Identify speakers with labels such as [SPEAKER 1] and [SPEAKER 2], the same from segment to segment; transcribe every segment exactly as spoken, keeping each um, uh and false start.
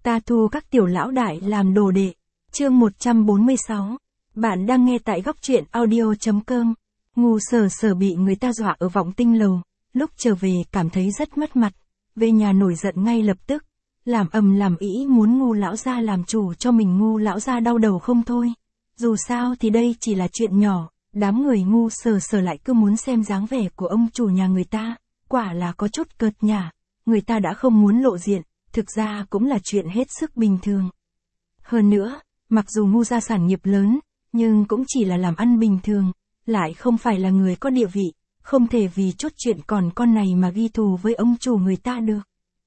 [SPEAKER 1] Ta thu các tiểu lão đại làm đồ đệ. Chương một trăm bốn mươi sáu. Bạn đang nghe tại góc truyện audio.com. Ngu Sở Sở bị người ta dọa ở Vọng Tinh lầu, lúc trở về cảm thấy rất mất mặt, về nhà nổi giận ngay lập tức, làm ầm làm ĩ muốn Ngu lão gia làm chủ cho mình. Ngu lão gia đau đầu không thôi. Dù sao thì đây chỉ là chuyện nhỏ, đám người Ngu Sở Sở lại cứ muốn xem dáng vẻ của ông chủ nhà người ta, quả là có chút cợt nhả. Người ta đã không muốn lộ diện, thực ra cũng là chuyện hết sức bình thường. Hơn nữa, mặc dù Ngu gia sản nghiệp lớn, nhưng cũng chỉ là làm ăn bình thường, lại không phải là người có địa vị, không thể vì chút chuyện còn con này mà ghi thù với ông chủ người ta được.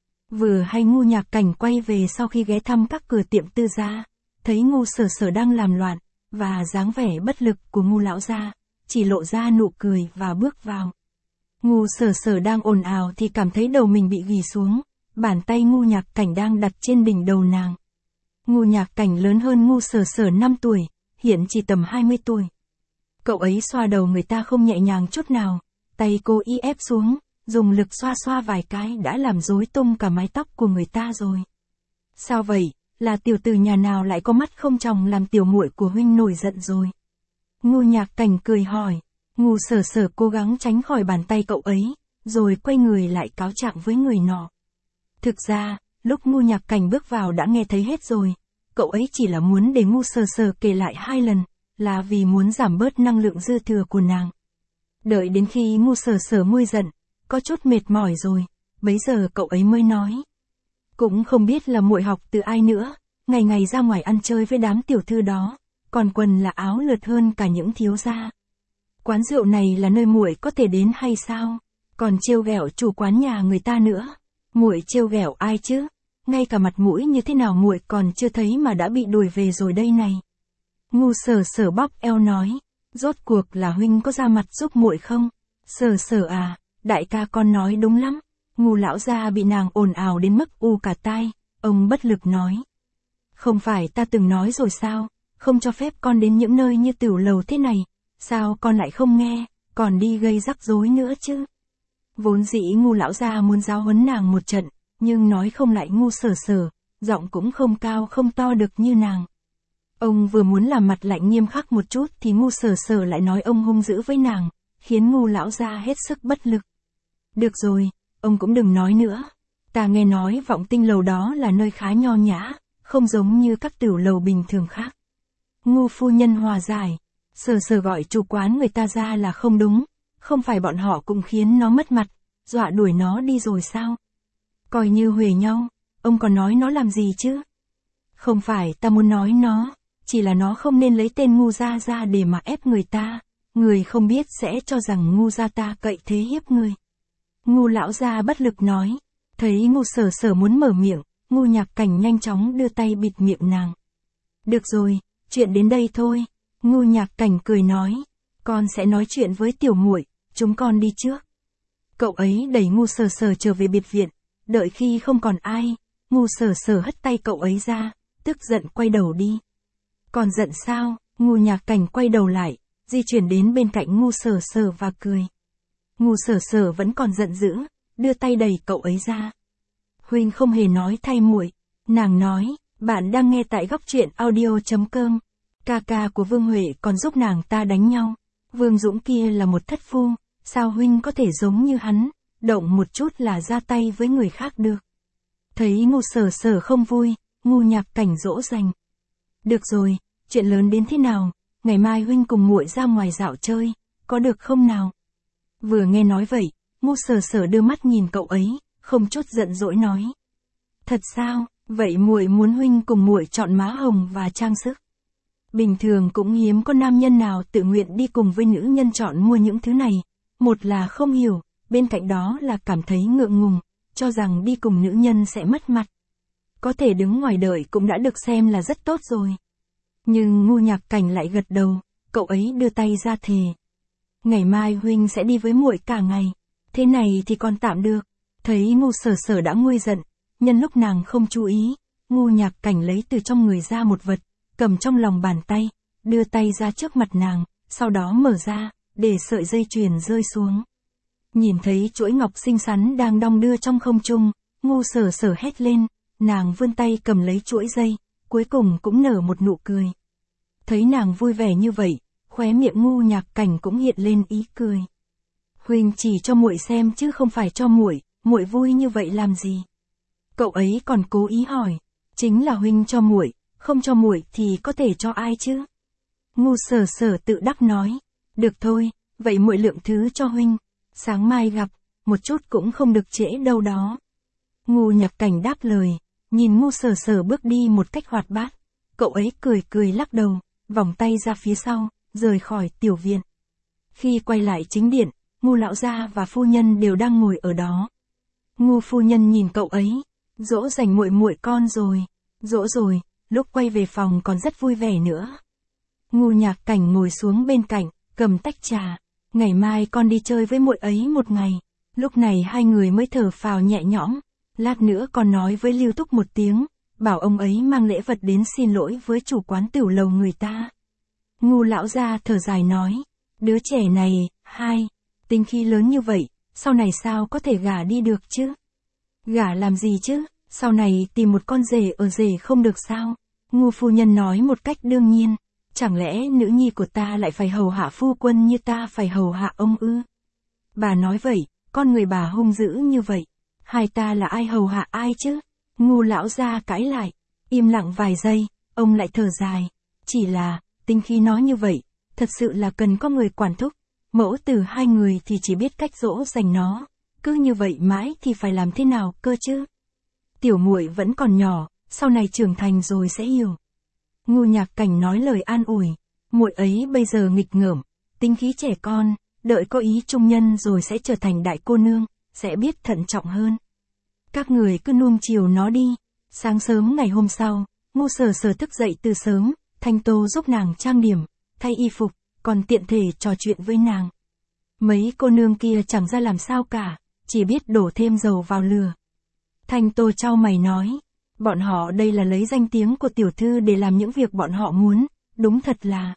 [SPEAKER 1] Vừa hay Ngu Nhạc Cảnh quay về sau khi ghé thăm các cửa tiệm tư gia, thấy Ngu Sở Sở đang làm loạn, và dáng vẻ bất lực của Ngu lão gia, chỉ lộ ra nụ cười và bước vào. Ngu Sở Sở đang ồn ào thì cảm thấy đầu mình bị ghì xuống, bàn tay Ngu Nhạc Cảnh đang đặt trên đỉnh đầu nàng. Ngu Nhạc Cảnh lớn hơn Ngu Sở Sở năm tuổi, hiện chỉ tầm hai mươi tuổi. Cậu ấy xoa đầu người ta không nhẹ nhàng chút nào, tay cô y ép xuống, dùng lực xoa xoa vài cái đã làm rối tung cả mái tóc của người ta rồi. Sao vậy, là tiểu tử nhà nào lại có mắt không tròng làm tiểu muội của huynh nổi giận rồi? Ngu Nhạc Cảnh cười hỏi. Ngu Sở Sở cố gắng tránh khỏi bàn tay cậu ấy, rồi quay người lại cáo trạng với người nọ. Thực ra, lúc Ngu Nhạc Cảnh bước vào đã nghe thấy hết rồi, cậu ấy chỉ là muốn để Ngu Sở Sở kể lại hai lần, là vì muốn giảm bớt năng lượng dư thừa của nàng. Đợi đến khi Ngu Sở Sở nguôi giận, có chút mệt mỏi rồi, bấy giờ cậu ấy mới nói. Cũng không biết là muội học từ ai nữa, ngày ngày ra ngoài ăn chơi với đám tiểu thư đó, còn quần là áo lượt hơn cả những thiếu gia. Quán rượu này là nơi muội có thể đến hay sao? Còn trêu ghẹo chủ quán nhà người ta nữa. Muội trêu ghẹo ai chứ? Ngay cả mặt mũi như thế nào muội còn chưa thấy mà đã bị đuổi về rồi đây này. Ngu Sở Sở bóp eo nói, rốt cuộc là huynh có ra mặt giúp muội không? Sở Sở à, đại ca con nói đúng lắm. Ngu lão gia bị nàng ồn ào đến mức u cả tai, ông bất lực nói. Không phải ta từng nói rồi sao, không cho phép con đến những nơi như tiểu lầu thế này. Sao con lại không nghe, còn đi gây rắc rối nữa chứ? Vốn dĩ Ngu lão gia muốn giáo huấn nàng một trận, nhưng nói không lại Ngu Sở Sở, giọng cũng không cao không to được như nàng. Ông vừa muốn làm mặt lạnh nghiêm khắc một chút thì Ngu Sở Sở lại nói ông hung dữ với nàng, khiến Ngu lão gia hết sức bất lực. Được rồi, ông cũng đừng nói nữa. Ta nghe nói Vọng Tinh lầu đó là nơi khá nho nhã, không giống như các tiểu lầu bình thường khác. Ngu phu nhân hòa giải. Sở Sở gọi chủ quán người ta ra là không đúng, không phải bọn họ cũng khiến nó mất mặt, dọa đuổi nó đi rồi sao? Coi như huề nhau, ông còn nói nó làm gì chứ? Không phải ta muốn nói nó, chỉ là nó không nên lấy tên Ngu gia ra để mà ép người ta, người không biết sẽ cho rằng Ngu gia ta cậy thế hiếp người. Ngu lão gia bất lực nói, thấy Ngu Sở Sở muốn mở miệng, Ngu Nhạc Cảnh nhanh chóng đưa tay bịt miệng nàng. Được rồi, chuyện đến đây thôi. Ngu Nhạc Cảnh cười nói, con sẽ nói chuyện với tiểu muội, chúng con đi trước. Cậu ấy đẩy Ngu Sở Sở trở về biệt viện, đợi khi không còn ai, Ngu Sở Sở hất tay cậu ấy ra, tức giận quay đầu đi. Còn giận sao? Ngu Nhạc Cảnh quay đầu lại, di chuyển đến bên cạnh Ngu Sở Sở và cười. Ngu Sở Sở vẫn còn giận dữ, đưa tay đẩy cậu ấy ra. Huynh không hề nói thay muội, nàng nói, bạn đang nghe tại góc truyện audio.com. Ca ca của Vương Huệ còn giúp nàng ta đánh nhau. Vương Dũng kia là một thất phu, sao huynh có thể giống như hắn, động một chút là ra tay với người khác được. Thấy Ngu Sở Sở không vui, Ngu Nhạc Cảnh dỗ dành. Được rồi, chuyện lớn đến thế nào, ngày mai huynh cùng muội ra ngoài dạo chơi, có được không nào? Vừa nghe nói vậy, Ngu Sở Sở đưa mắt nhìn cậu ấy, không chút giận dỗi nói. Thật sao, vậy muội muốn huynh cùng muội chọn má hồng và trang sức. Bình thường cũng hiếm có nam nhân nào tự nguyện đi cùng với nữ nhân chọn mua những thứ này, một là không hiểu, bên cạnh đó là cảm thấy ngượng ngùng, cho rằng đi cùng nữ nhân sẽ mất mặt. Có thể đứng ngoài đợi cũng đã được xem là rất tốt rồi. Nhưng Ngu Nhạc Cảnh lại gật đầu, cậu ấy đưa tay ra thề. Ngày mai huynh sẽ đi với muội cả ngày, thế này thì còn tạm được. Thấy Ngu Sở Sở đã nguôi giận, nhân lúc nàng không chú ý, Ngu Nhạc Cảnh lấy từ trong người ra một vật, cầm trong lòng bàn tay, đưa tay ra trước mặt nàng, sau đó mở ra, để sợi dây chuyền rơi xuống. Nhìn thấy chuỗi ngọc xinh xắn đang đong đưa trong không trung, Ngu Sở Sở hét lên, nàng vươn tay cầm lấy chuỗi dây, cuối cùng cũng nở một nụ cười. Thấy nàng vui vẻ như vậy, khóe miệng Ngu Nhạc Cảnh cũng hiện lên ý cười. Huynh chỉ cho muội xem chứ không phải cho muội, muội vui như vậy làm gì? Cậu ấy còn cố ý hỏi, chính là huynh cho muội, không cho muội thì có thể cho ai chứ? Ngu Sở Sở tự đắc nói, được thôi, vậy muội lượng thứ cho huynh, sáng mai gặp, một chút cũng không được trễ đâu đó. Ngu Nhạc Cảnh đáp lời, nhìn Ngu Sở Sở bước đi một cách hoạt bát, cậu ấy cười cười lắc đầu, vòng tay ra phía sau, rời khỏi tiểu viện. Khi quay lại chính điện, Ngu lão gia và phu nhân đều đang ngồi ở đó. Ngu phu nhân nhìn cậu ấy, dỗ dành muội muội con rồi, dỗ rồi, lúc quay về phòng còn rất vui vẻ nữa. Ngu Nhạc Cảnh ngồi xuống bên cạnh, cầm tách trà, ngày mai con đi chơi với muội ấy một ngày. Lúc này hai người mới thở phào nhẹ nhõm, lát nữa con nói với Lưu Túc một tiếng, bảo ông ấy mang lễ vật đến xin lỗi với chủ quán tửu lầu người ta. Ngu lão gia thở dài nói, đứa trẻ này, hai, tính khí lớn như vậy, sau này sao có thể gả đi được chứ? Gả làm gì chứ, sau này tìm một con rể ở rể không được sao? Ngu phu nhân nói một cách đương nhiên, chẳng lẽ nữ nhi của ta lại phải hầu hạ phu quân như ta phải hầu hạ ông ư? Bà nói vậy, con người bà hung dữ như vậy, hai ta là ai hầu hạ ai chứ? Ngu lão gia cãi lại, im lặng vài giây, ông lại thở dài, chỉ là, tính khí nói như vậy, thật sự là cần có người quản thúc, mẫu tử hai người thì chỉ biết cách dỗ dành nó, cứ như vậy mãi thì phải làm thế nào cơ chứ? Tiểu muội vẫn còn nhỏ, sau này trưởng thành rồi sẽ hiểu. Ngu Nhạc Cảnh nói lời an ủi, muội ấy bây giờ nghịch ngợm, tính khí trẻ con, đợi có ý trung nhân rồi sẽ trở thành đại cô nương, sẽ biết thận trọng hơn. Các người cứ nuông chiều nó đi. Sáng sớm ngày hôm sau, Ngu Sở Sở thức dậy từ sớm, Thanh Tô giúp nàng trang điểm, thay y phục, còn tiện thể trò chuyện với nàng. Mấy cô nương kia chẳng ra làm sao cả, chỉ biết đổ thêm dầu vào lửa. Thanh Tô chau mày nói, bọn họ đây là lấy danh tiếng của tiểu thư để làm những việc bọn họ muốn, đúng thật là.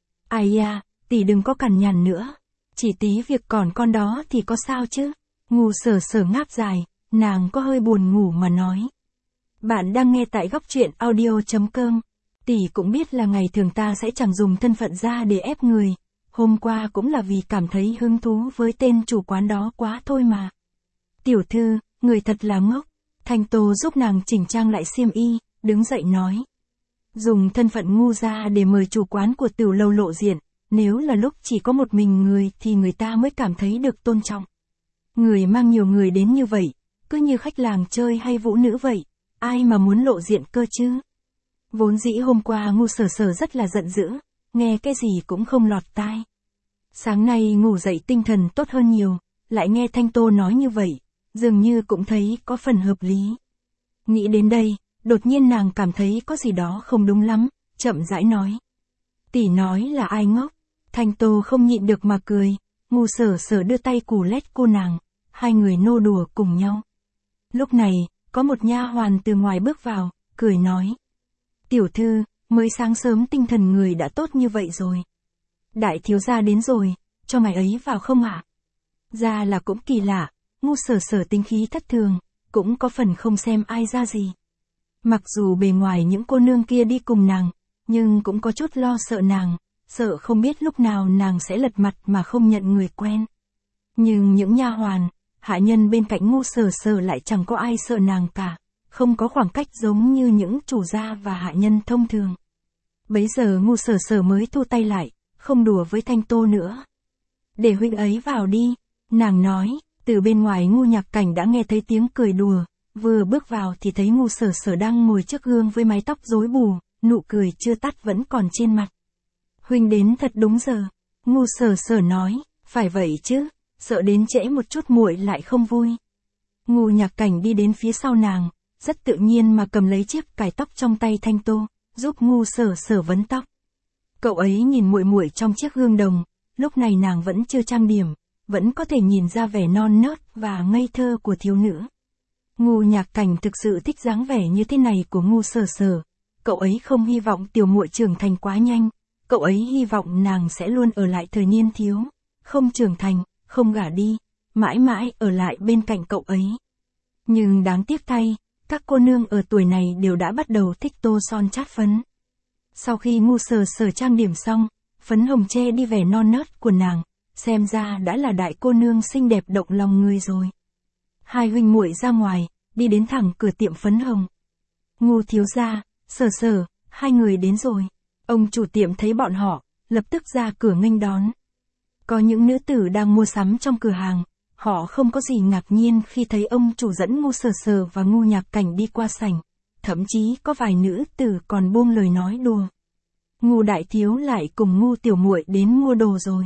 [SPEAKER 1] Ai da, tỷ đừng có cằn nhằn nữa, chỉ tí việc còn con đó thì có sao chứ? Ngu Sở Sở ngáp dài, nàng có hơi buồn ngủ mà nói. Bạn đang nghe tại góc truyện audio.com. Tỷ cũng biết là ngày thường ta sẽ chẳng dùng thân phận ra để ép người. Hôm qua cũng là vì cảm thấy hứng thú với tên chủ quán đó quá thôi mà. Tiểu thư, người thật là ngốc. Thanh Tô giúp nàng chỉnh trang lại xiêm y, đứng dậy nói. Dùng thân phận ngu ra để mời chủ quán của tửu lầu lộ diện, nếu là lúc chỉ có một mình người thì người ta mới cảm thấy được tôn trọng. Người mang nhiều người đến như vậy, cứ như khách làng chơi hay vũ nữ vậy, ai mà muốn lộ diện cơ chứ? Vốn dĩ hôm qua Ngu Sở Sở rất là giận dữ, nghe cái gì cũng không lọt tai. Sáng nay ngủ dậy tinh thần tốt hơn nhiều, lại nghe Thanh Tô nói như vậy, dường như cũng thấy có phần hợp lý. Nghĩ đến đây, đột nhiên nàng cảm thấy có gì đó không đúng lắm, chậm rãi nói. Tỷ nói là ai ngốc? Thanh Tô không nhịn được mà cười, Ngu Sở Sở đưa tay cù lét cô nàng, hai người nô đùa cùng nhau. Lúc này, có một nha hoàn từ ngoài bước vào, cười nói. Tiểu thư, mới sáng sớm tinh thần người đã tốt như vậy rồi. Đại thiếu gia đến rồi, cho ngài ấy vào không ạ? À? Ra là cũng kỳ lạ, Ngu Sở Sở tính khí thất thường, cũng có phần không xem ai ra gì. Mặc dù bề ngoài những cô nương kia đi cùng nàng, nhưng cũng có chút lo sợ nàng, sợ không biết lúc nào nàng sẽ lật mặt mà không nhận người quen. Nhưng những nha hoàn, hạ nhân bên cạnh Ngu Sở Sở lại chẳng có ai sợ nàng cả, không có khoảng cách giống như những chủ gia và hạ nhân thông thường. Bấy giờ Ngu Sở Sở mới thu tay lại, không đùa với Thanh Tô nữa. Để huynh ấy vào đi, nàng nói, từ bên ngoài Ngu Nhạc Cảnh đã nghe thấy tiếng cười đùa, vừa bước vào thì thấy Ngu Sở Sở đang ngồi trước gương với mái tóc rối bù, nụ cười chưa tắt vẫn còn trên mặt. Huynh đến thật đúng giờ, Ngu Sở Sở nói, phải vậy chứ, sợ đến trễ một chút muội lại không vui. Ngu Nhạc Cảnh đi đến phía sau nàng, rất tự nhiên mà cầm lấy chiếc cài tóc trong tay Thanh Tô, giúp Ngu Sở Sở vấn tóc. Cậu ấy nhìn muội muội trong chiếc gương đồng, lúc này nàng vẫn chưa trang điểm, vẫn có thể nhìn ra vẻ non nớt và ngây thơ của thiếu nữ. Ngu Nhạc Cảnh thực sự thích dáng vẻ như thế này của Ngu Sở Sở. Cậu ấy không hy vọng tiểu muội trưởng thành quá nhanh, cậu ấy hy vọng nàng sẽ luôn ở lại thời niên thiếu, không trưởng thành, không gả đi, mãi mãi ở lại bên cạnh cậu ấy. Nhưng đáng tiếc thay, Các cô nương ở tuổi này đều đã bắt đầu thích tô son chát phấn. Sau khi Ngu Sờ Sờ trang điểm xong, phấn hồng che đi vẻ non nớt của nàng, xem ra đã là đại cô nương xinh đẹp động lòng người rồi. Hai huynh muội ra ngoài, đi đến thẳng cửa tiệm phấn hồng. Ngu thiếu gia, Sờ Sờ, hai người đến rồi. Ông chủ tiệm thấy bọn họ, lập tức ra cửa nghênh đón. Có những nữ tử đang mua sắm trong cửa hàng, họ không có gì ngạc nhiên khi thấy ông chủ dẫn Ngu Sờ Sờ và Ngu Nhạc Cảnh đi qua sảnh, thậm chí có vài nữ tử còn buông lời nói đùa. Ngu đại thiếu lại cùng Ngu tiểu muội đến mua đồ rồi.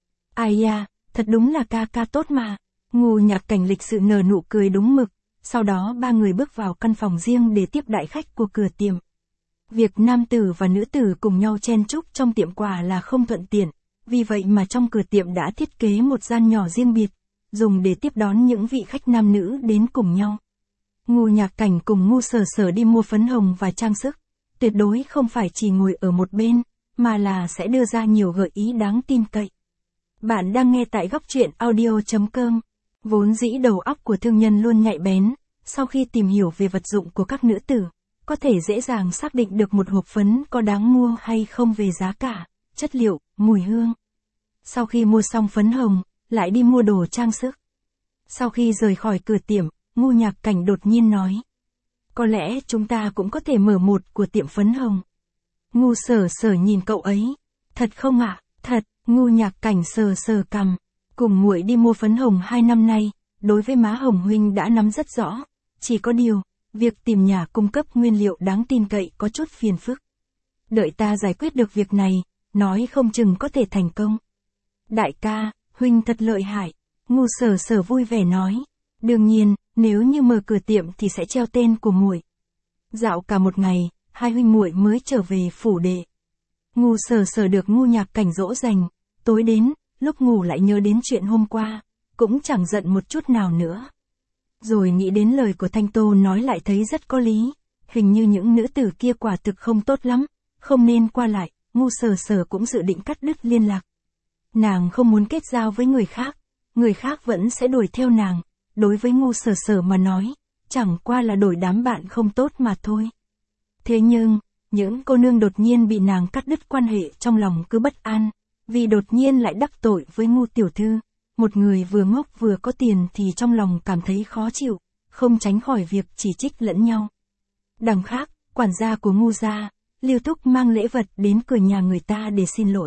[SPEAKER 1] Ai da, thật đúng là ca ca tốt mà. Ngu Nhạc Cảnh lịch sự nở nụ cười đúng mực, sau đó ba người bước vào căn phòng riêng để tiếp đại khách của cửa tiệm. Việc nam tử và nữ tử cùng nhau chen chúc trong tiệm quả là không thuận tiện, vì vậy mà trong cửa tiệm đã thiết kế một gian nhỏ riêng biệt, dùng để tiếp đón những vị khách nam nữ đến cùng nhau. Ngu Nhạc Cảnh cùng Ngu Sờ Sờ đi mua phấn hồng và trang sức, tuyệt đối không phải chỉ ngồi ở một bên, mà là sẽ đưa ra nhiều gợi ý đáng tin cậy. Bạn đang nghe tại góc truyện audio chấm com. Vốn dĩ đầu óc của thương nhân luôn nhạy bén, sau khi tìm hiểu về vật dụng của các nữ tử, có thể dễ dàng xác định được một hộp phấn có đáng mua hay không về giá cả, chất liệu, mùi hương. Sau khi mua xong phấn hồng, lại đi mua đồ trang sức. Sau khi rời khỏi cửa tiệm, Ngu Nhạc Cảnh đột nhiên nói. Có lẽ chúng ta cũng có thể mở một của tiệm phấn hồng. Ngu Sờ Sờ nhìn cậu ấy. Thật không ạ? À? Thật. Ngu Nhạc Cảnh sờ sờ cằm. Cùng muội đi mua phấn hồng hai năm nay, đối với má hồng huynh đã nắm rất rõ. Chỉ có điều, việc tìm nhà cung cấp nguyên liệu đáng tin cậy có chút phiền phức. Đợi ta giải quyết được việc này, nói không chừng có thể thành công. Đại ca, huynh thật lợi hại. Ngu Sờ Sờ vui vẻ nói. Đương nhiên, nếu như mở cửa tiệm thì sẽ treo tên của muội. Dạo cả một ngày, hai huynh muội mới trở về phủ đệ. Ngu Sờ Sờ được Ngu Nhạc Cảnh dỗ dành, tối đến, lúc ngủ lại nhớ đến chuyện hôm qua, cũng chẳng giận một chút nào nữa. Rồi nghĩ đến lời của Thanh Tô nói lại thấy rất có lý, hình như những nữ tử kia quả thực không tốt lắm, không nên qua lại, Ngu Sờ Sờ cũng dự định cắt đứt liên lạc. Nàng không muốn kết giao với người khác, người khác vẫn sẽ đuổi theo nàng, đối với Ngu Sờ Sờ mà nói, chẳng qua là đổi đám bạn không tốt mà thôi. Thế nhưng, những cô nương đột nhiên bị nàng cắt đứt quan hệ trong lòng cứ bất an, vì đột nhiên lại đắc tội với Ngu tiểu thư, một người vừa ngốc vừa có tiền thì trong lòng cảm thấy khó chịu, không tránh khỏi việc chỉ trích lẫn nhau. Đằng khác, quản gia của Ngu gia, Lưu Thúc mang lễ vật đến cửa nhà người ta để xin lỗi.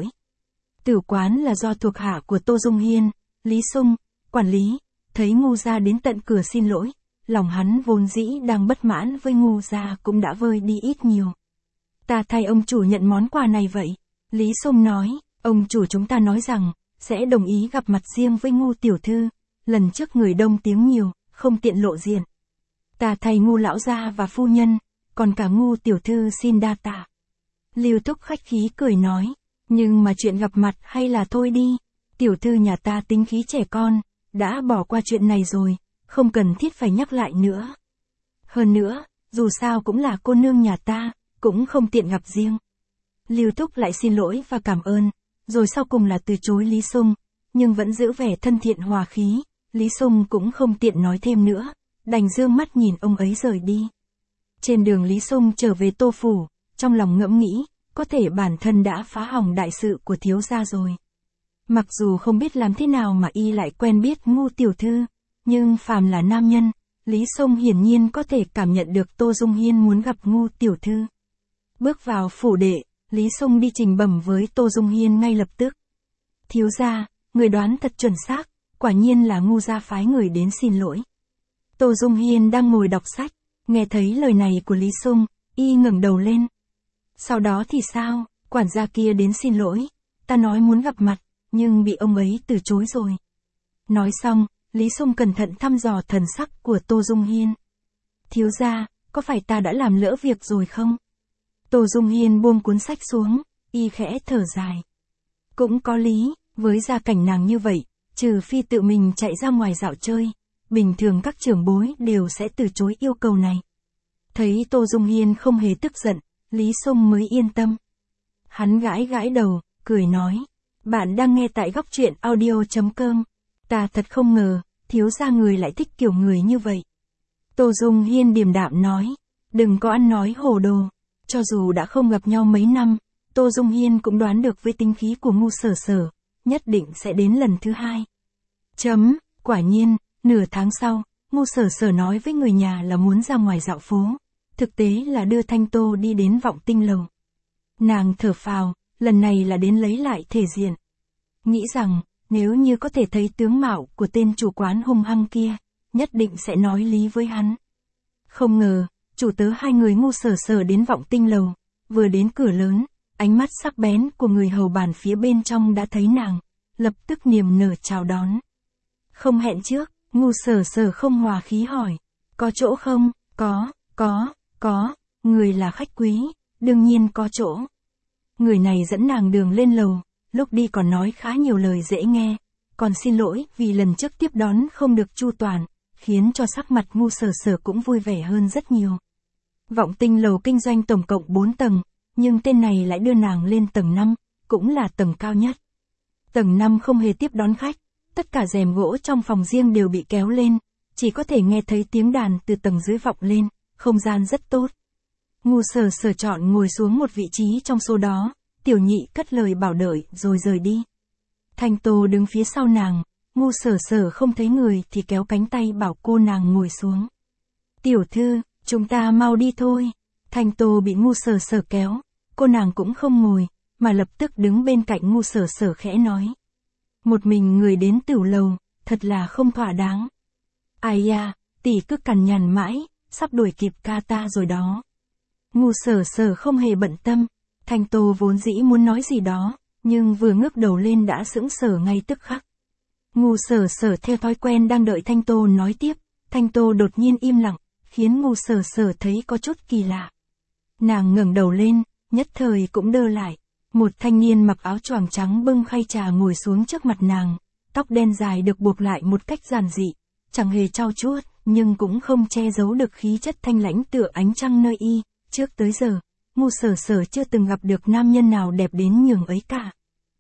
[SPEAKER 1] Tử quán là do thuộc hạ của Tô Dung Hiên, Lý Sung, quản lý, thấy Ngu gia đến tận cửa xin lỗi, lòng hắn vốn dĩ đang bất mãn với Ngu gia cũng đã vơi đi ít nhiều. Ta thay ông chủ nhận món quà này vậy. Lý Sung nói, ông chủ chúng ta nói rằng, sẽ đồng ý gặp mặt riêng với Ngu tiểu thư, lần trước người đông tiếng nhiều, không tiện lộ diện. Ta thay Ngu lão gia và phu nhân, còn cả Ngu tiểu thư xin đa tạ. Lưu Thúc khách khí cười nói, nhưng mà chuyện gặp mặt hay là thôi đi, tiểu thư nhà ta tính khí trẻ con, đã bỏ qua chuyện này rồi, không cần thiết phải nhắc lại nữa. Hơn nữa, dù sao cũng là cô nương nhà ta, cũng không tiện gặp riêng. Lưu Thúc lại xin lỗi và cảm ơn, rồi sau cùng là từ chối Lý Sung, nhưng vẫn giữ vẻ thân thiện hòa khí, Lý Sung cũng không tiện nói thêm nữa, đành dương mắt nhìn ông ấy rời đi. Trên đường Lý Sung trở về Tô Phủ, trong lòng ngẫm nghĩ, có thể bản thân đã phá hỏng đại sự của thiếu gia rồi. Mặc dù không biết làm thế nào mà y lại quen biết Ngu tiểu thư, nhưng phàm là nam nhân, Lý Sung hiển nhiên có thể cảm nhận được Tô Dung Hiên muốn gặp Ngu tiểu thư. Bước vào phủ đệ, Lý Sung đi trình bẩm với Tô Dung Hiên ngay lập tức. Thiếu gia, người đoán thật chuẩn xác, quả nhiên là Ngu gia phái người đến xin lỗi. Tô Dung Hiên đang ngồi đọc sách, nghe thấy lời này của Lý Sung, y ngẩng đầu lên. Sau đó thì sao, quản gia kia đến xin lỗi, ta nói muốn gặp mặt, nhưng bị ông ấy từ chối rồi. Nói xong, Lý Sung cẩn thận thăm dò thần sắc của Tô Dung Hiên. Thiếu gia, có phải ta đã làm lỡ việc rồi không? Tô Dung Hiên buông cuốn sách xuống, y khẽ thở dài. Cũng có lý, với gia cảnh nàng như vậy, trừ phi tự mình chạy ra ngoài dạo chơi, bình thường các trưởng bối đều sẽ từ chối yêu cầu này. Thấy Tô Dung Hiên không hề tức giận, Lý Sung mới yên tâm. Hắn gãi gãi đầu, cười nói, bạn đang nghe tại góc truyện audio chấm com. Ta thật không ngờ, thiếu gia người lại thích kiểu người như vậy. Tô Dung Hiên điềm đạm nói. Đừng có ăn nói hồ đồ. Cho dù đã không gặp nhau mấy năm, Tô Dung Hiên cũng đoán được với tính khí của Ngu Sở Sở, nhất định sẽ đến lần thứ hai. Chấm, quả nhiên, nửa tháng sau, Ngu Sở Sở nói với người nhà là muốn ra ngoài dạo phố, thực tế là đưa Thanh Tô đi đến Vọng Tinh Lầu. Nàng thở phào, lần này là đến lấy lại thể diện. Nghĩ rằng, nếu như có thể thấy tướng mạo của tên chủ quán hung hăng kia, nhất định sẽ nói lý với hắn. Không ngờ, chủ tớ hai người Ngu Sở Sở đến Vọng Tinh Lầu, vừa đến cửa lớn, ánh mắt sắc bén của người hầu bàn phía bên trong đã thấy nàng, lập tức niềm nở chào đón. Không hẹn trước, Ngu Sở Sở không hòa khí hỏi, có chỗ không? Có, có, có, người là khách quý, đương nhiên có chỗ. Người này dẫn nàng đường lên lầu, lúc đi còn nói khá nhiều lời dễ nghe, còn xin lỗi vì lần trước tiếp đón không được chu toàn, khiến cho sắc mặt Ngu Sở Sở cũng vui vẻ hơn rất nhiều. Vọng Tinh Lầu kinh doanh tổng cộng bốn tầng, nhưng tên này lại đưa nàng lên tầng năm, cũng là tầng cao nhất. Tầng năm không hề tiếp đón khách, tất cả rèm gỗ trong phòng riêng đều bị kéo lên, chỉ có thể nghe thấy tiếng đàn từ tầng dưới vọng lên, không gian rất tốt. Ngu Sở Sở chọn ngồi xuống một vị trí trong số đó, Tiểu Nhị cất lời bảo đợi rồi rời đi. Thanh Tô đứng phía sau nàng, Ngu Sở Sở không thấy người thì kéo cánh tay bảo cô nàng ngồi xuống. Tiểu thư, chúng ta mau đi thôi. Thanh Tô bị Ngu Sở Sở kéo, cô nàng cũng không ngồi, mà lập tức đứng bên cạnh Ngu Sở Sở khẽ nói. Một mình người đến Tửu Lầu, thật là không thỏa đáng. Ai da, tỷ cứ cằn nhằn mãi, sắp đuổi kịp ca ta rồi đó. Ngu Sở Sở không hề bận tâm, Thanh Tô vốn dĩ muốn nói gì đó, nhưng vừa ngước đầu lên đã sững sờ ngay tức khắc. Ngu Sở Sở theo thói quen đang đợi Thanh Tô nói tiếp, Thanh Tô đột nhiên im lặng, khiến Ngu Sở Sở thấy có chút kỳ lạ. Nàng ngẩng đầu lên, nhất thời cũng đơ lại. Một thanh niên mặc áo choàng trắng bưng khay trà ngồi xuống trước mặt nàng, tóc đen dài được buộc lại một cách giản dị, chẳng hề trau chuốt, nhưng cũng không che giấu được khí chất thanh lãnh tựa ánh trăng nơi y. Trước tới giờ, Ngu Sở Sở chưa từng gặp được nam nhân nào đẹp đến nhường ấy cả.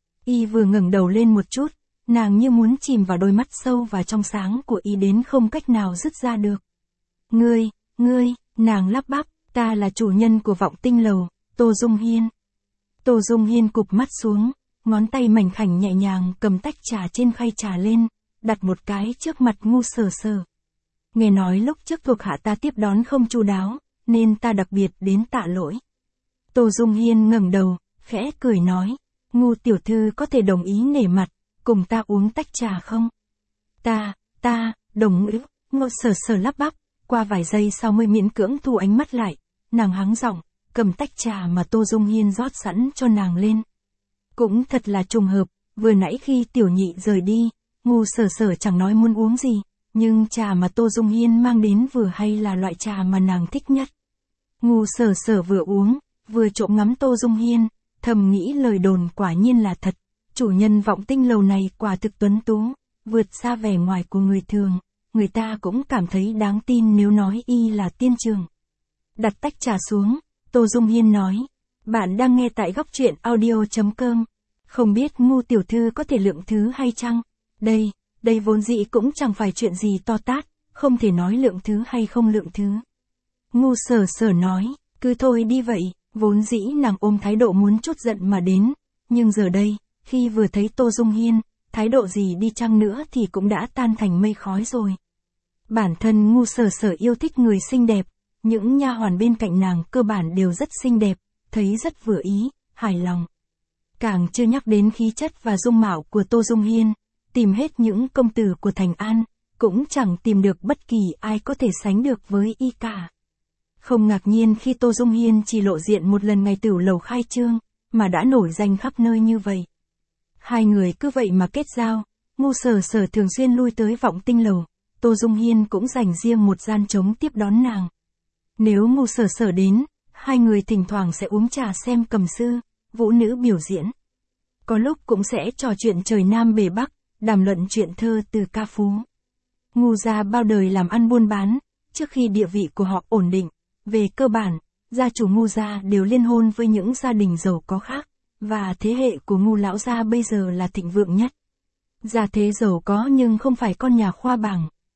[SPEAKER 1] Y vừa ngẩng đầu lên một chút, nàng như muốn chìm vào đôi mắt sâu và trong sáng của y đến không cách nào dứt ra được. Ngươi, ngươi, nàng lắp bắp, ta là chủ nhân của Vọng Tinh Lầu, Tô Dung Hiên. Tô Dung Hiên cụp mắt xuống, ngón tay mảnh khảnh nhẹ nhàng cầm tách trà trên khay trà lên, đặt một cái trước mặt Ngu Sở Sở. Nghe nói lúc trước thuộc hạ ta tiếp đón không chu đáo, nên ta đặc biệt đến tạ lỗi. Tô Dung Hiên ngẩng đầu, khẽ cười nói, Ngu tiểu thư có thể đồng ý nể mặt, cùng ta uống tách trà không? Ta, ta, đồng ý. Ngu Sở Sở lắp bắp, qua vài giây sau mới miễn cưỡng thu ánh mắt lại, nàng hắng giọng, cầm tách trà mà Tô Dung Hiên rót sẵn cho nàng lên. Cũng thật là trùng hợp, vừa nãy khi Tiểu Nhị rời đi, Ngu Sở Sở chẳng nói muốn uống gì, nhưng trà mà Tô Dung Hiên mang đến vừa hay là loại trà mà nàng thích nhất. Ngu Sở Sở vừa uống, vừa trộm ngắm Tô Dung Hiên, thầm nghĩ lời đồn quả nhiên là thật, chủ nhân Vọng Tinh Lầu này quả thực tuấn tú, vượt xa vẻ ngoài của người thường, người ta cũng cảm thấy đáng tin nếu nói y là tiên trường. Đặt tách trà xuống, Tô Dung Hiên nói, bạn đang nghe tại góc truyện audio chấm com, không biết Ngu tiểu thư có thể lượng thứ hay chăng? Đây, đây vốn dĩ cũng chẳng phải chuyện gì to tát, không thể nói lượng thứ hay không lượng thứ. Ngu Sở Sở nói, cứ thôi đi vậy, vốn dĩ nàng ôm thái độ muốn chút giận mà đến, nhưng giờ đây, khi vừa thấy Tô Dung Hiên, thái độ gì đi chăng nữa thì cũng đã tan thành mây khói rồi. Bản thân Ngu Sở Sở yêu thích người xinh đẹp, những nha hoàn bên cạnh nàng cơ bản đều rất xinh đẹp, thấy rất vừa ý, hài lòng. Càng chưa nhắc đến khí chất và dung mạo của Tô Dung Hiên, tìm hết những công tử của Thành An, cũng chẳng tìm được bất kỳ ai có thể sánh được với y cả. Không ngạc nhiên khi Tô Dung Hiên chỉ lộ diện một lần ngày Tửu Lầu khai trương, mà đã nổi danh khắp nơi như vậy. Hai người cứ vậy mà kết giao, Ngu Sở Sở thường xuyên lui tới Vọng Tinh Lầu, Tô Dung Hiên cũng dành riêng một gian trống tiếp đón nàng. Nếu Ngu Sở Sở đến, hai người thỉnh thoảng sẽ uống trà xem cầm sư, vũ nữ biểu diễn. Có lúc cũng sẽ trò chuyện trời Nam bề Bắc, đàm luận chuyện thơ từ ca phú. Ngu gia bao đời làm ăn buôn bán, trước khi địa vị của họ ổn định, về cơ bản, gia chủ Ngu gia đều liên hôn với những gia đình giàu có khác, và thế hệ của Ngu lão gia bây giờ là thịnh vượng nhất. Gia thế giàu có nhưng không phải con nhà khoa bảng,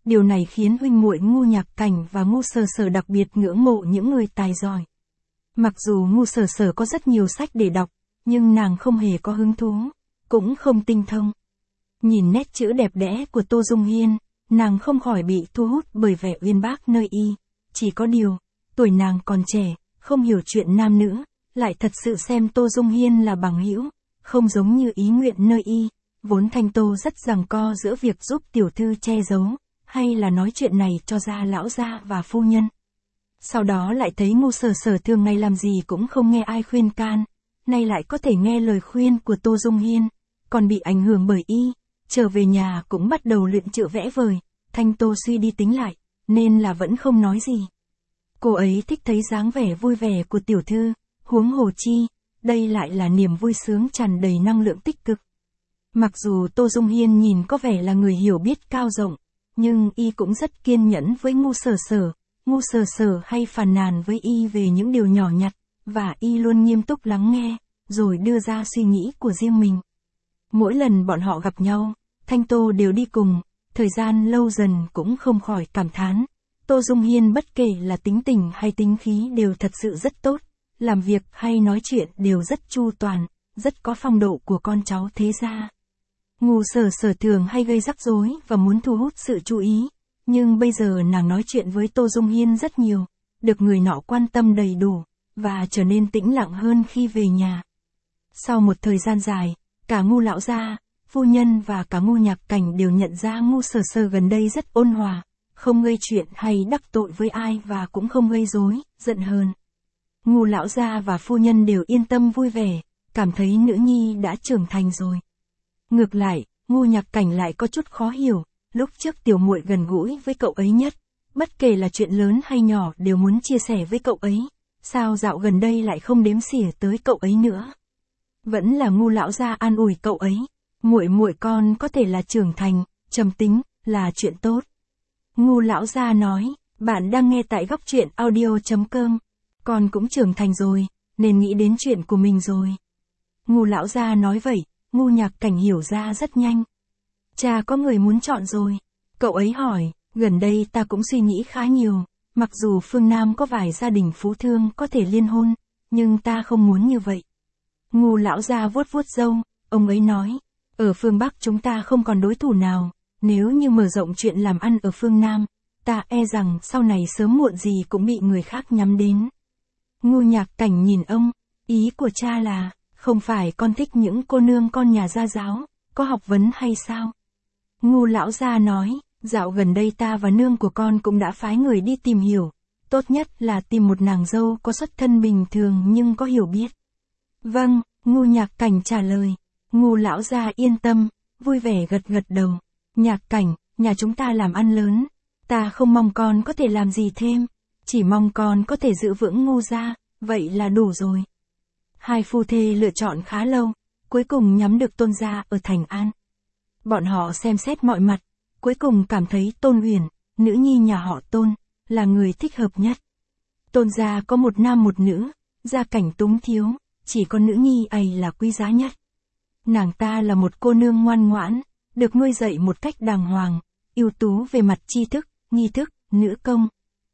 [SPEAKER 1] điều này khiến huynh muội Ngu Nhạc Cảnh và Ngu Sờ Sờ đặc biệt ngưỡng mộ những người tài giỏi. Mặc dù Ngu Sờ Sờ có rất nhiều sách để đọc, nhưng nàng không hề có hứng thú, cũng không tinh thông. Nhìn nét chữ đẹp đẽ của Tô Dung Hiên, nàng không khỏi bị thu hút bởi vẻ uyên bác nơi y. Chỉ có điều, tuổi nàng còn trẻ, không hiểu chuyện nam nữ, lại thật sự xem Tô Dung Hiên là bằng hữu, không giống như ý nguyện nơi y. Vốn Thanh Tô rất giằng co giữa việc giúp tiểu thư che giấu, hay là nói chuyện này cho gia lão gia và phu nhân. Sau đó lại thấy Ngu Sờ Sờ thường ngày làm gì cũng không nghe ai khuyên can, nay lại có thể nghe lời khuyên của Tô Dung Hiên, còn bị ảnh hưởng bởi y, trở về nhà cũng bắt đầu luyện chữ vẽ vời. Thanh Tô suy đi tính lại, nên là vẫn không nói gì. Cô ấy thích thấy dáng vẻ vui vẻ của tiểu thư, huống hồ chi, đây lại là niềm vui sướng tràn đầy năng lượng tích cực. Mặc dù Tô Dung Hiên nhìn có vẻ là người hiểu biết cao rộng, nhưng y cũng rất kiên nhẫn với Ngu Sờ Sờ. Ngu Sờ Sờ hay phàn nàn với y về những điều nhỏ nhặt, và y luôn nghiêm túc lắng nghe, rồi đưa ra suy nghĩ của riêng mình. Mỗi lần bọn họ gặp nhau, Thanh Tô đều đi cùng, thời gian lâu dần cũng không khỏi cảm thán. Tô Dung Hiên bất kể là tính tình hay tính khí đều thật sự rất tốt, làm việc hay nói chuyện đều rất chu toàn, rất có phong độ của con cháu thế gia. Ngu Sờ Sờ thường hay gây rắc rối và muốn thu hút sự chú ý, nhưng bây giờ nàng nói chuyện với Tô Dung Hiên rất nhiều, được người nọ quan tâm đầy đủ, và trở nên tĩnh lặng hơn khi về nhà. Sau một thời gian dài, cả Ngu lão gia, phu nhân và cả Ngu Nhạc Cảnh đều nhận ra Ngu Sờ Sờ gần đây rất ôn hòa, không gây chuyện hay đắc tội với ai và cũng không gây rối, giận hờn. Ngu lão gia và phu nhân đều yên tâm vui vẻ, cảm thấy nữ nhi đã trưởng thành rồi. Ngược lại, Ngu Nhạc Cảnh lại có chút khó hiểu, lúc trước tiểu muội gần gũi với cậu ấy nhất, bất kể là chuyện lớn hay nhỏ đều muốn chia sẻ với cậu ấy, sao dạo gần đây lại không đếm xỉa tới cậu ấy nữa. Vẫn là Ngu lão gia an ủi cậu ấy, muội muội con có thể là trưởng thành, trầm tính, là chuyện tốt. Ngu lão gia nói, bạn đang nghe tại góc truyện audio chấm com, con cũng trưởng thành rồi, nên nghĩ đến chuyện của mình rồi. Ngu lão gia nói vậy, Ngu Nhạc Cảnh hiểu ra rất nhanh. Cha có người muốn chọn rồi. Cậu ấy hỏi, gần đây ta cũng suy nghĩ khá nhiều, mặc dù phương Nam có vài gia đình phú thương có thể liên hôn, nhưng ta không muốn như vậy. Ngu lão gia vuốt vuốt râu, ông ấy nói, ở phương Bắc chúng ta không còn đối thủ nào, nếu như mở rộng chuyện làm ăn ở phương Nam, ta e rằng sau này sớm muộn gì cũng bị người khác nhắm đến. Ngu Nhạc Cảnh nhìn ông, ý của cha là, không phải con thích những cô nương con nhà gia giáo, có học vấn hay sao? Ngu lão gia nói, dạo gần đây ta và nương của con cũng đã phái người đi tìm hiểu, tốt nhất là tìm một nàng dâu có xuất thân bình thường nhưng có hiểu biết. Vâng, Ngu Nhạc Cảnh trả lời. Ngu lão gia yên tâm, vui vẻ gật gật đầu. Nhạc Cảnh, nhà chúng ta làm ăn lớn, ta không mong con có thể làm gì thêm, chỉ mong con có thể giữ vững Ngu gia, vậy là đủ rồi. Hai phu thê lựa chọn khá lâu, cuối cùng nhắm được Tôn gia ở Thành An. Bọn họ xem xét mọi mặt, cuối cùng cảm thấy Tôn Uyển, nữ nhi nhà họ Tôn, là người thích hợp nhất. Tôn gia có một nam một nữ, gia cảnh túng thiếu, chỉ có nữ nhi ấy là quý giá nhất. Nàng ta là một cô nương ngoan ngoãn, được nuôi dạy một cách đàng hoàng, ưu tú về mặt tri thức, nghi thức, nữ công.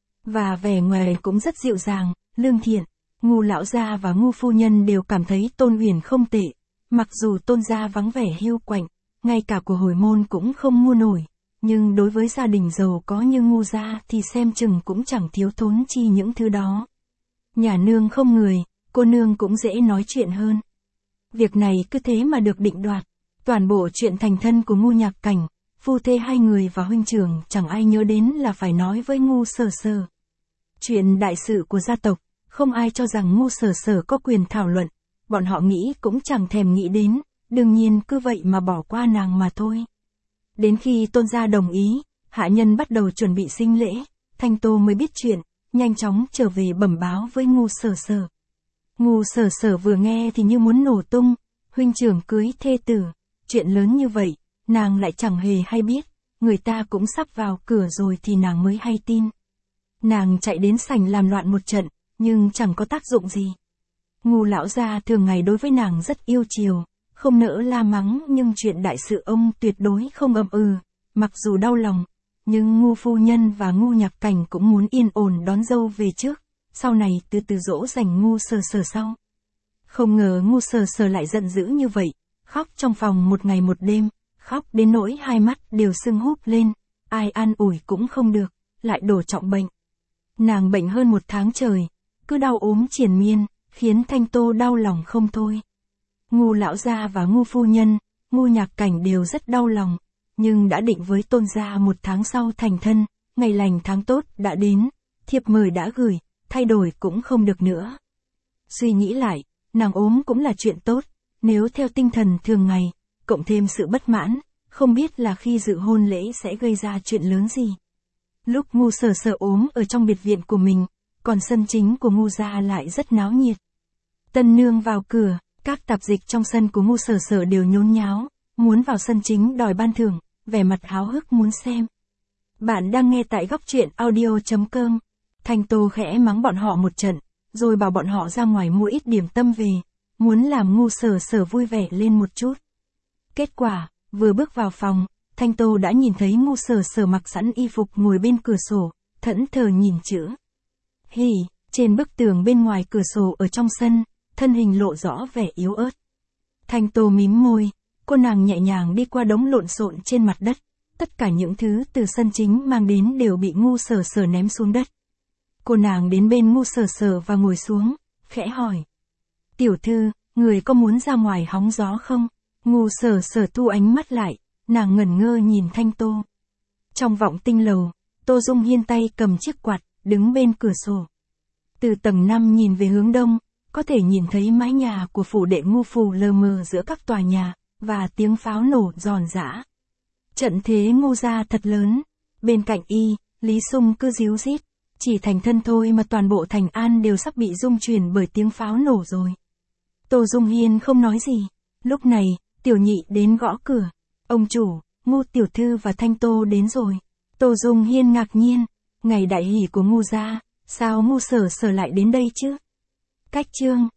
[SPEAKER 1] Và vẻ ngoài cũng rất dịu dàng, lương thiện. Ngu lão gia và Ngu phu nhân đều cảm thấy Tôn Uyển không tệ, mặc dù Tôn gia vắng vẻ hiu quạnh, ngay cả của hồi môn cũng không mua nổi, nhưng đối với gia đình giàu có như Ngu gia thì xem chừng cũng chẳng thiếu thốn chi những thứ đó. Nhà nương không người, cô nương cũng dễ nói chuyện hơn. Việc này cứ thế mà được định đoạt, toàn bộ chuyện thành thân của Ngu Nhạc Cảnh, phu thê hai người và huynh trưởng chẳng ai nhớ đến là phải nói với Ngu Sờ Sờ. Chuyện đại sự của gia tộc, không ai cho rằng Ngu Sờ Sờ có quyền thảo luận, bọn họ nghĩ cũng chẳng thèm nghĩ đến, đương nhiên cứ vậy mà bỏ qua nàng mà thôi. Đến khi Tôn gia đồng ý, hạ nhân bắt đầu chuẩn bị sinh lễ, Thanh Tô mới biết chuyện, nhanh chóng trở về bẩm báo với Ngu Sờ Sờ. Ngu Sờ Sờ vừa nghe thì như muốn nổ tung, huynh trưởng cưới thê tử, chuyện lớn như vậy, nàng lại chẳng hề hay biết, người ta cũng sắp vào cửa rồi thì nàng mới hay tin. Nàng chạy đến sảnh làm loạn một trận, nhưng chẳng có tác dụng gì. Ngu lão gia thường ngày đối với nàng rất yêu chiều, không nỡ la mắng, nhưng chuyện đại sự ông tuyệt đối không ầm ừ, mặc dù đau lòng, Nhưng Ngu phu nhân và Ngu Nhạc Cảnh cũng muốn yên ổn đón dâu về trước, sau này từ từ dỗ dành Ngu Sờ Sờ sau. Không ngờ Ngu Sờ Sờ lại giận dữ như vậy, khóc trong phòng một ngày một đêm, khóc đến nỗi hai mắt đều sưng húp lên, ai an ủi cũng không được, lại đổ trọng bệnh. Nàng bệnh hơn một tháng trời, cứ đau ốm triền miên, khiến Thanh Tô đau lòng không thôi. Ngu lão gia và Ngu phu nhân, Ngu Nhạc Cảnh đều rất đau lòng, nhưng đã định với Tôn gia một tháng sau thành thân, ngày lành tháng tốt đã đến, thiệp mời đã gửi, thay đổi cũng không được nữa. Suy nghĩ lại, nàng ốm cũng là chuyện tốt, nếu theo tinh thần thường ngày, cộng thêm sự bất mãn, không biết là khi dự hôn lễ sẽ gây ra chuyện lớn gì. Lúc Ngu Sờ Sờ ốm ở trong biệt viện của mình, còn sân chính của Ngu gia lại rất náo nhiệt. Tân nương vào cửa, các tạp dịch trong sân của Ngu Sờ Sờ đều nhốn nháo, muốn vào sân chính đòi ban thưởng, vẻ mặt háo hức muốn xem. Bạn đang nghe tại góc truyện audio chấm com. Thanh Tô khẽ mắng bọn họ một trận, rồi bảo bọn họ ra ngoài mua ít điểm tâm về, muốn làm Ngu Sờ Sờ vui vẻ lên một chút. Kết quả, vừa bước vào phòng, Thanh Tô đã nhìn thấy Ngu Sờ Sờ mặc sẵn y phục ngồi bên cửa sổ, thẫn thờ nhìn chữ hỉ trên bức tường bên ngoài cửa sổ ở trong sân, thân hình lộ rõ vẻ yếu ớt. Thanh Tô mím môi, cô nàng nhẹ nhàng đi qua đống lộn xộn trên mặt đất, tất cả những thứ từ sân chính mang đến đều bị Ngu Sờ Sờ ném xuống đất. Cô nàng đến bên Ngu Sờ Sờ và ngồi xuống, khẽ hỏi: "Tiểu thư, người có muốn ra ngoài hóng gió không?" Ngu Sờ Sờ thu ánh mắt lại, nàng ngẩn ngơ nhìn Thanh Tô. Trong vọng tinh lầu, Tô Dung Hiên tay cầm chiếc quạt, đứng bên cửa sổ. Từ tầng năm nhìn về hướng đông, có thể nhìn thấy mái nhà của phủ đệ Ngu phủ lờ mờ giữa các tòa nhà, và tiếng pháo nổ giòn giã. Trận thế Ngu gia thật lớn, bên cạnh y, Lý Sung cứ díu dít, chỉ thành thân thôi mà toàn bộ thành An đều sắp bị rung chuyển bởi tiếng pháo nổ rồi. Tô Dung Hiên không nói gì, lúc này, Tiểu Nhị đến gõ cửa. "Ông chủ, Ngu tiểu thư và Thanh Tô đến rồi." Tô Dung Hiên ngạc nhiên, ngày đại hỷ của Ngu gia, sao Ngu Sờ Sờ lại đến đây chứ? Cách chương